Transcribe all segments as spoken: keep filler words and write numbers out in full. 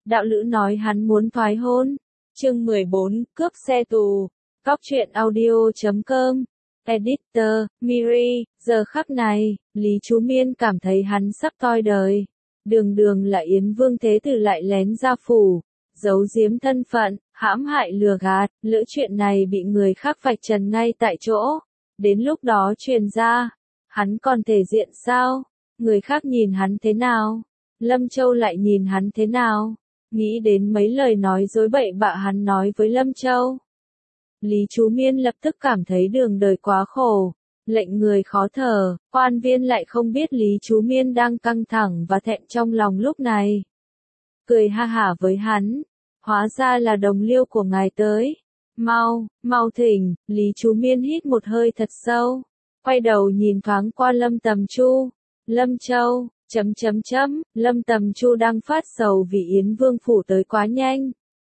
đạo lữ nói hắn muốn thoái hôn. Chương mười bốn, cướp xe tù. Góc truyện audio chấm com. Editor, Miri, giờ khắc này, Lý Chú Miên cảm thấy hắn sắp toi đời. Đường đường là Yến Vương Thế Tử lại lén ra phủ, giấu giếm thân phận, hãm hại lừa gạt, lỡ chuyện này bị người khác vạch trần ngay tại chỗ. Đến lúc đó truyền ra, hắn còn thể diện sao? Người khác nhìn hắn thế nào? Lâm Châu lại nhìn hắn thế nào? Nghĩ đến mấy lời nói dối bậy bạ hắn nói với Lâm Châu. Lý Chú Miên lập tức cảm thấy đường đời quá khổ, lệnh người khó thở, quan viên lại không biết Lý Chú Miên đang căng thẳng và thẹn trong lòng lúc này. Cười ha hả với hắn, hóa ra là đồng liêu của ngài tới. Mau, mau thỉnh, Lý Chú Miên hít một hơi thật sâu, quay đầu nhìn thoáng qua Lâm Tầm Chu. Lâm Châu, chấm chấm chấm, Lâm Tầm Chu đang phát sầu vì Yến Vương phủ tới quá nhanh,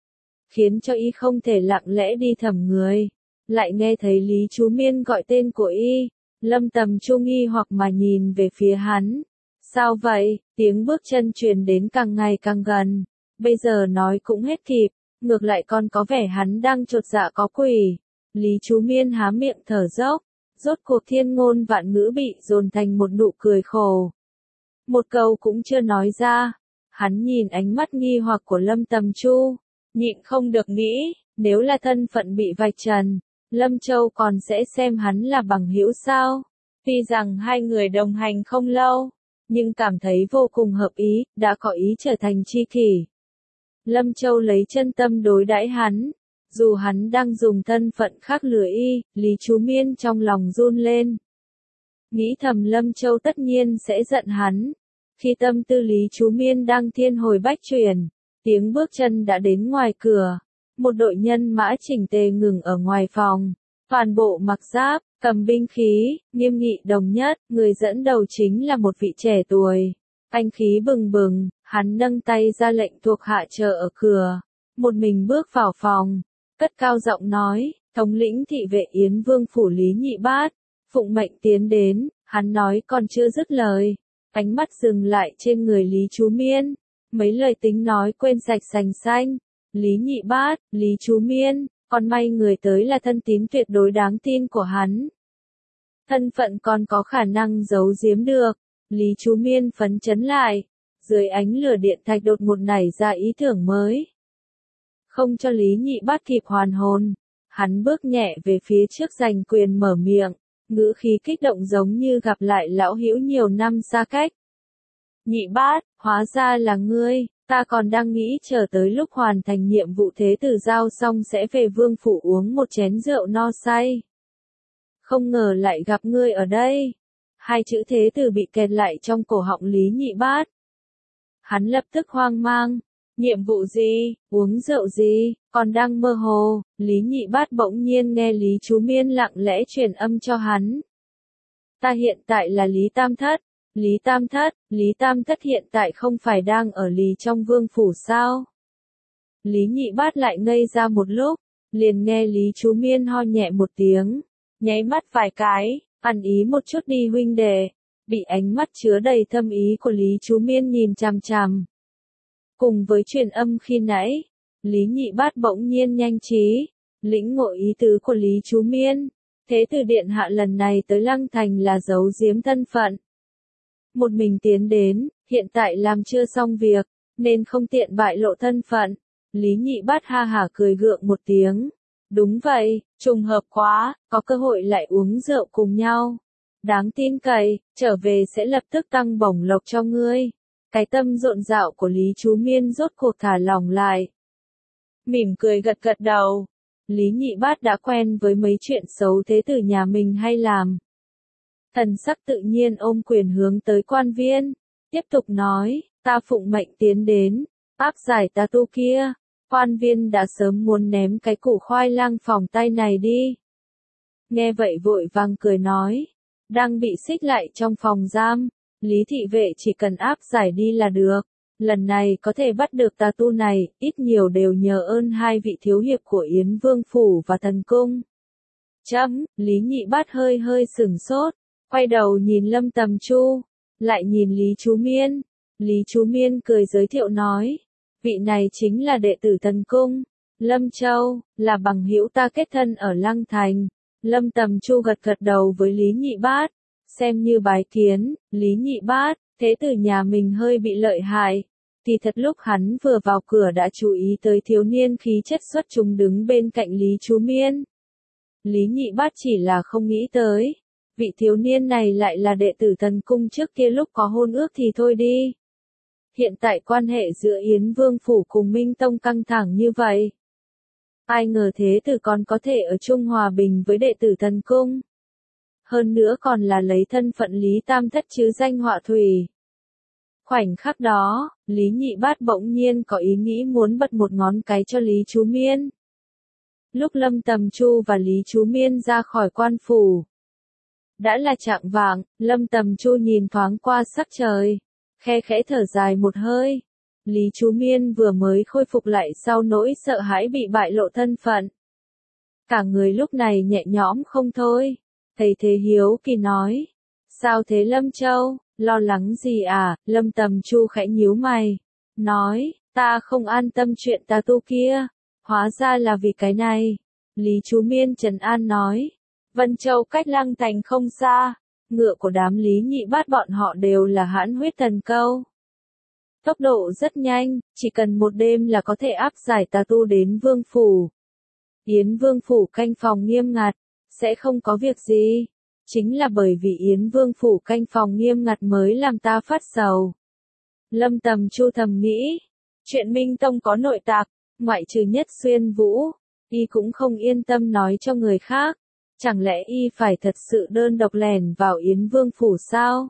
khiến cho y không thể lặng lẽ đi thẩm người. Lại nghe thấy Lý Chú Miên gọi tên của y, Lâm Tầm Chu nghi hoặc mà nhìn về phía hắn. Sao vậy? Tiếng bước chân truyền đến càng ngày càng gần, bây giờ nói cũng hết kịp, ngược lại còn có vẻ hắn đang chột dạ có quỷ. Lý Chú Miên há miệng thở dốc, rốt cuộc thiên ngôn vạn ngữ bị dồn thành một nụ cười khổ. Một câu cũng chưa nói ra, hắn nhìn ánh mắt nghi hoặc của Lâm Tầm Chu, nhịn không được nghĩ, nếu là thân phận bị vạch trần, Lâm Châu còn sẽ xem hắn là bằng hữu sao? Tuy rằng hai người đồng hành không lâu, nhưng cảm thấy vô cùng hợp ý, đã có ý trở thành tri kỷ. Lâm Châu lấy chân tâm đối đãi hắn, dù hắn đang dùng thân phận khác lừa y, Lý Chú Miên trong lòng run lên. Nghĩ thầm Lâm Châu tất nhiên sẽ giận hắn. Khi tâm tư Lý Chú Miên đang thiên hồi bách chuyển, tiếng bước chân đã đến ngoài cửa. Một đội nhân mã chỉnh tề ngừng ở ngoài phòng, toàn bộ mặc giáp, cầm binh khí, nghiêm nghị đồng nhất, người dẫn đầu chính là một vị trẻ tuổi. Anh khí bừng bừng, hắn nâng tay ra lệnh thuộc hạ chờ ở cửa, một mình bước vào phòng, cất cao giọng nói, thống lĩnh thị vệ Yến Vương phủ Lý Nhị Bát, phụng mệnh tiến đến. Hắn nói còn chưa dứt lời, ánh mắt dừng lại trên người Lý Chú Miên, mấy lời tính nói quên sạch sành xanh. Lý Nhị Bát, Lý Chú Miên, còn may người tới là thân tín tuyệt đối đáng tin của hắn. Thân phận còn có khả năng giấu giếm được. Lý Chú Miên phấn chấn lại, dưới ánh lửa điện thạch đột ngột nảy ra ý tưởng mới. Không cho Lý Nhị Bát kịp hoàn hồn, hắn bước nhẹ về phía trước giành quyền mở miệng, ngữ khí kích động giống như gặp lại lão hữu nhiều năm xa cách. Nhị Bát, hóa ra là ngươi, ta còn đang nghĩ chờ tới lúc hoàn thành nhiệm vụ thế tử giao xong sẽ về vương phủ uống một chén rượu no say. Không ngờ lại gặp ngươi ở đây. Hai chữ thế tử bị kẹt lại trong cổ họng Lý Nhị Bát. Hắn lập tức hoang mang. Nhiệm vụ gì, uống rượu gì, còn đang mơ hồ, Lý Nhị Bát bỗng nhiên nghe Lý Chú Miên lặng lẽ truyền âm cho hắn. Ta hiện tại là Lý Tam Thất. Lý Tam Thất, Lý Tam Thất hiện tại không phải đang ở Lý trong vương phủ sao? Lý Nhị Bát lại ngây ra một lúc, liền nghe Lý Chú Miên ho nhẹ một tiếng, nháy mắt vài cái, ăn ý một chút đi huynh đệ, bị ánh mắt chứa đầy thâm ý của Lý Chú Miên nhìn chằm chằm. Cùng với truyền âm khi nãy, Lý Nhị Bát bỗng nhiên nhanh trí, lĩnh ngộ ý tứ của Lý Chú Miên. Thế tử điện hạ lần này tới Lăng Thành là giấu giếm thân phận. Một mình tiến đến, hiện tại làm chưa xong việc, nên không tiện bại lộ thân phận. Lý Nhị Bát ha hả cười gượng một tiếng. Đúng vậy, trùng hợp quá, có cơ hội lại uống rượu cùng nhau. Đáng tin cậy, trở về sẽ lập tức tăng bổng lộc cho ngươi. Cái tâm rộn rạo của Lý Chú Miên rốt cuộc thả lỏng lại. Mỉm cười gật gật đầu. Lý Nhị Bát đã quen với mấy chuyện xấu thế tử nhà mình hay làm. Thần sắc tự nhiên ôm quyền hướng tới quan viên, tiếp tục nói, ta phụng mệnh tiến đến, áp giải tà tu kia. Quan viên đã sớm muốn ném cái củ khoai lang phòng tay này đi. Nghe vậy vội vàng cười nói, đang bị xích lại trong phòng giam, Lý thị vệ chỉ cần áp giải đi là được. Lần này có thể bắt được tà tu này, ít nhiều đều nhờ ơn hai vị thiếu hiệp của Yến Vương phủ và thần cung. Chấm, Lý Nhị Bát hơi hơi sửng sốt, quay đầu nhìn Lâm Tầm Chu, lại nhìn Lý Chú Miên. Lý Chú Miên cười giới thiệu nói, vị này chính là đệ tử Tần Cung, Lâm Châu, là bằng hữu ta kết thân ở Lăng Thành. Lâm Tầm Chu gật gật đầu với Lý Nhị Bát, xem như bái kiến. Lý Nhị Bát, thế tử nhà mình hơi bị lợi hại. Thì thật lúc hắn vừa vào cửa đã chú ý tới thiếu niên khí chất xuất chúng đứng bên cạnh Lý Chú Miên. Lý Nhị Bát chỉ là không nghĩ tới, vị thiếu niên này lại là đệ tử Tần Cung trước kia lúc có hôn ước thì thôi đi. Hiện tại quan hệ giữa Yến Vương Phủ cùng Minh Tông căng thẳng như vậy. Ai ngờ thế tử còn có thể ở chung hòa bình với đệ tử Tần Cung. Hơn nữa còn là lấy thân phận Lý Tam Thất chứ danh họa thủy. Khoảnh khắc đó, Lý Nhị Bát bỗng nhiên có ý nghĩ muốn bật một ngón cái cho Lý Chú Miên. Lúc Lâm Tầm Chu và Lý Chú Miên ra khỏi quan phủ, đã là chạng vạng. Lâm Tầm Chu nhìn thoáng qua sắc trời, khe khẽ thở dài một hơi. Lý Chú Miên vừa mới khôi phục lại sau nỗi sợ hãi bị bại lộ thân phận. Cả người lúc này nhẹ nhõm không thôi. Thầy Thế hiếu kỳ nói, sao thế Lâm Châu, lo lắng gì à? Lâm Tầm Chu khẽ nhíu mày, nói, ta không an tâm chuyện tà tu kia, hóa ra là vì cái này. Lý Chú Miên trấn an nói, Vân Châu cách Lăng Thành không xa, ngựa của đám Lý Nhị Bát bọn họ đều là hãn huyết thần câu. Tốc độ rất nhanh, chỉ cần một đêm là có thể áp giải tà tu đến Vương Phủ. Yến Vương Phủ canh phòng nghiêm ngặt, sẽ không có việc gì. Chính là bởi vì Yến Vương Phủ canh phòng nghiêm ngặt mới làm ta phát sầu. Lâm Tầm Chu thầm nghĩ, chuyện Minh Tông có nội tạc, ngoại trừ Nhất Xuyên Vũ, y cũng không yên tâm nói cho người khác. Chẳng lẽ y phải thật sự đơn độc lẻn vào Yến Vương Phủ sao?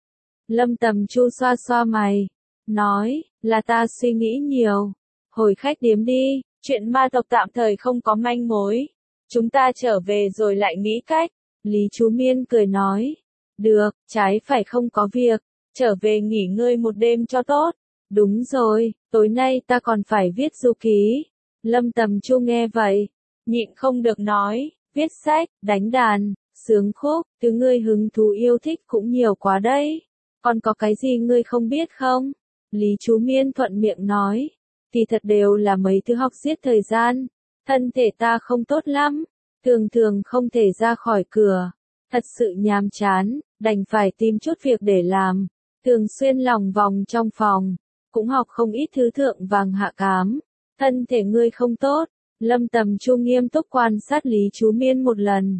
Lâm Tầm Chu xoa xoa mày, nói, là ta suy nghĩ nhiều. Hồi khách điếm đi, chuyện ma tộc tạm thời không có manh mối. Chúng ta trở về rồi lại nghĩ cách. Lý Chú Miên cười nói, được, trái phải không có việc, trở về nghỉ ngơi một đêm cho tốt. Đúng rồi, tối nay ta còn phải viết du ký. Lâm Tầm Chu nghe vậy, nhịn không được nói, viết sách, đánh đàn, sướng khúc, thứ ngươi hứng thú yêu thích cũng nhiều quá đấy. Còn có cái gì ngươi không biết không? Lý Chú Miên thuận miệng nói, thì thật đều là mấy thứ học giết thời gian. Thân thể ta không tốt lắm, thường thường không thể ra khỏi cửa. Thật sự nhàm chán, đành phải tìm chút việc để làm. Thường xuyên lòng vòng trong phòng, cũng học không ít thứ thượng vàng hạ cám. Thân thể ngươi không tốt. Lâm Tầm Chu nghiêm túc quan sát Lý Chú Miên một lần.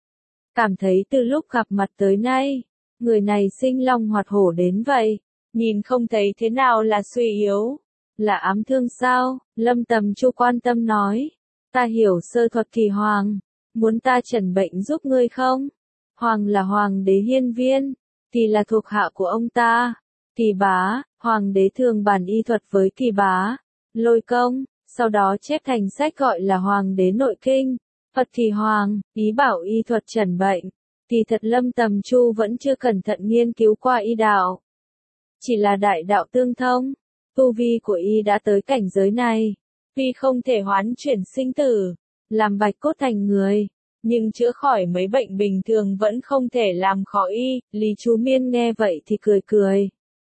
Cảm thấy từ lúc gặp mặt tới nay, người này sinh long hoạt hổ đến vậy. Nhìn không thấy thế nào là suy yếu. Là ám thương sao? Lâm Tầm Chu quan tâm nói. Ta hiểu sơ thuật Kỳ Hoàng. Muốn ta chẩn bệnh giúp ngươi không? Hoàng là Hoàng đế hiên viên. Kỳ là thuộc hạ của ông ta. Kỳ bá, Hoàng đế thường bàn y thuật với Kỳ bá. Lôi công, sau đó chép thành sách gọi là Hoàng đế nội kinh. Phật Kỳ Hoàng, ý bảo y thuật chẩn bệnh. Kỳ thật Lâm Tầm Chu vẫn chưa cẩn thận nghiên cứu qua y đạo. Chỉ là đại đạo tương thông. Tu vi của y đã tới cảnh giới này. Tuy không thể hoán chuyển sinh tử, làm bạch cốt thành người, nhưng chữa khỏi mấy bệnh bình thường vẫn không thể làm khó y. Lý Chú Miên nghe vậy thì cười cười.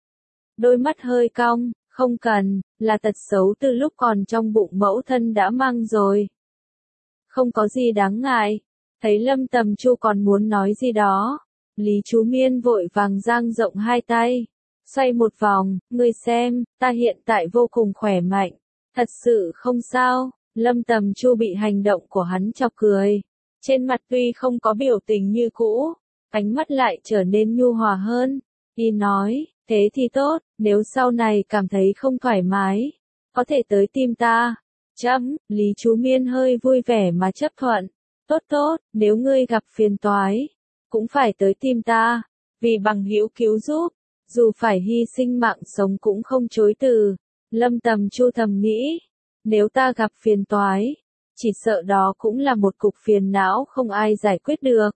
Đôi mắt hơi cong, không cần, là tật xấu từ lúc còn trong bụng mẫu thân đã mang rồi. Không có gì đáng ngại. Thấy Lâm Tầm Chu còn muốn nói gì đó, Lý Chú Miên vội vàng dang rộng hai tay, xoay một vòng, ngươi xem, ta hiện tại vô cùng khỏe mạnh. Thật sự không sao. Lâm Tầm Chu bị hành động của hắn chọc cười. Trên mặt tuy không có biểu tình như cũ, ánh mắt lại trở nên nhu hòa hơn. Y nói, thế thì tốt, nếu sau này cảm thấy không thoải mái, có thể tới tìm ta. Chấm, Lý Chú Miên hơi vui vẻ mà chấp thuận. Tốt tốt, nếu ngươi gặp phiền toái, cũng phải tới tìm ta, vì bằng hữu cứu giúp, dù phải hy sinh mạng sống cũng không chối từ. Lâm Tầm Chu thầm nghĩ, nếu ta gặp phiền toái, chỉ sợ đó cũng là một cục phiền não không ai giải quyết được.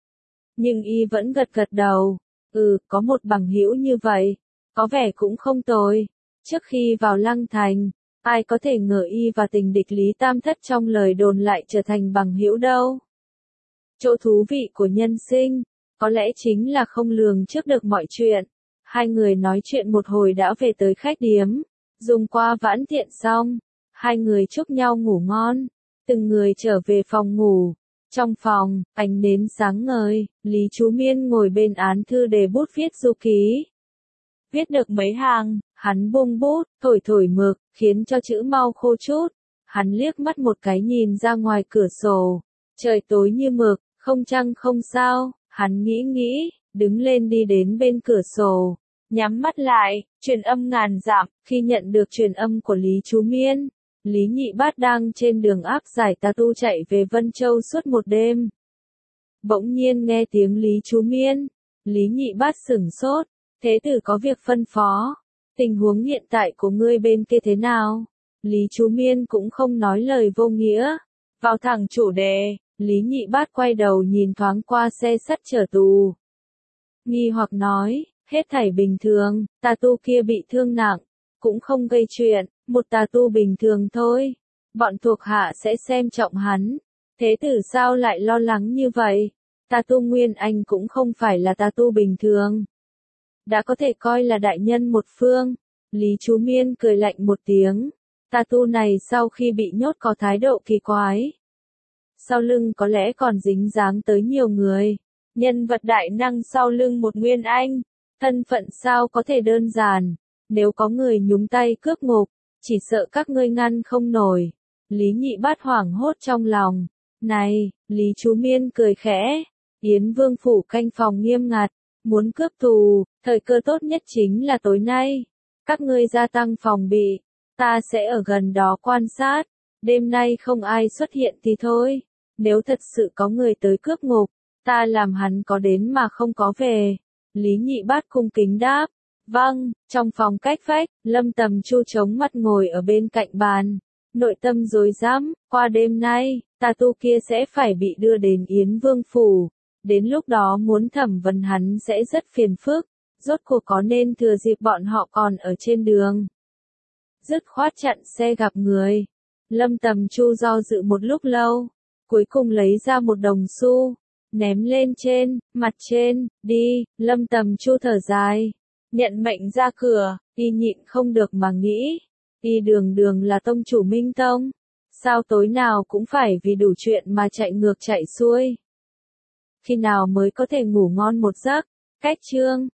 Nhưng y vẫn gật gật đầu, ừ, có một bằng hữu như vậy, có vẻ cũng không tồi. Trước khi vào Lăng Thành, ai có thể ngờ y và tình địch Lý Tam Thất trong lời đồn lại trở thành bằng hữu đâu. Chỗ thú vị của nhân sinh, có lẽ chính là không lường trước được mọi chuyện. Hai người nói chuyện một hồi đã về tới khách điếm. Dùng qua vãn tiện xong, hai người chúc nhau ngủ ngon, từng người trở về phòng ngủ. Trong phòng, ánh nến sáng ngời, Lý Chú Miên ngồi bên án thư để bút viết du ký. Viết được mấy hàng, hắn buông bút, thổi thổi mực, khiến cho chữ mau khô chút. Hắn liếc mắt một cái nhìn ra ngoài cửa sổ. Trời tối như mực, không trăng không sao, hắn nghĩ nghĩ, đứng lên đi đến bên cửa sổ. Nhắm mắt lại, truyền âm ngàn dặm, khi nhận được truyền âm của Lý Chú Miên. Lý Nhị Bát đang trên đường áp giải tà tu chạy về Vân Châu suốt một đêm. Bỗng nhiên nghe tiếng Lý Chú Miên. Lý Nhị Bát sửng sốt. Thế tử có việc phân phó. Tình huống hiện tại của ngươi bên kia thế nào? Lý Chú Miên cũng không nói lời vô nghĩa. Vào thẳng chủ đề, Lý Nhị Bát quay đầu nhìn thoáng qua xe sắt chở tù. Nghi hoặc nói, hết thảy bình thường, tà tu kia bị thương nặng, cũng không gây chuyện, một tà tu bình thường thôi. Bọn thuộc hạ sẽ xem trọng hắn. Thế tử sao lại lo lắng như vậy? Tà tu Nguyên Anh cũng không phải là tà tu bình thường. Đã có thể coi là đại nhân một phương. Lý Chú Miên cười lạnh một tiếng. Tà tu này sau khi bị nhốt có thái độ kỳ quái. Sau lưng có lẽ còn dính dáng tới nhiều người. Nhân vật đại năng sau lưng một Nguyên Anh. Thân phận sao có thể đơn giản. Nếu có người nhúng tay cướp ngục, chỉ sợ các ngươi ngăn không nổi. Lý Nhị Bát hoảng hốt trong lòng. Này, Lý Chú Miên cười khẽ. Yến Vương phủ canh phòng nghiêm ngặt. Muốn cướp tù, thời cơ tốt nhất chính là tối nay. Các ngươi gia tăng phòng bị. Ta sẽ ở gần đó quan sát. Đêm nay không ai xuất hiện thì thôi. Nếu thật sự có người tới cướp ngục, ta làm hắn có đến mà không có về. Lý Nhị Bát cung kính đáp. Vâng, trong phòng cách vách, Lâm Tầm Chu chống mặt ngồi ở bên cạnh bàn. Nội tâm rối rắm, qua đêm nay, tà tu kia sẽ phải bị đưa đến Yến Vương phủ. Đến lúc đó muốn thẩm vấn hắn sẽ rất phiền phức. Rốt cuộc có nên thừa dịp bọn họ còn ở trên đường. Dứt khoát chặn xe gặp người. Lâm Tầm Chu do dự một lúc lâu. Cuối cùng lấy ra một đồng xu. Ném lên trên, mặt trên, đi. Lâm Tầm Chu thở dài. Nhận mệnh ra cửa, y nhịn không được mà nghĩ. Y đường đường là tông chủ Minh Tông. Sao tối nào cũng phải vì đủ chuyện mà chạy ngược chạy xuôi. Khi nào mới có thể ngủ ngon một giấc? Cách chương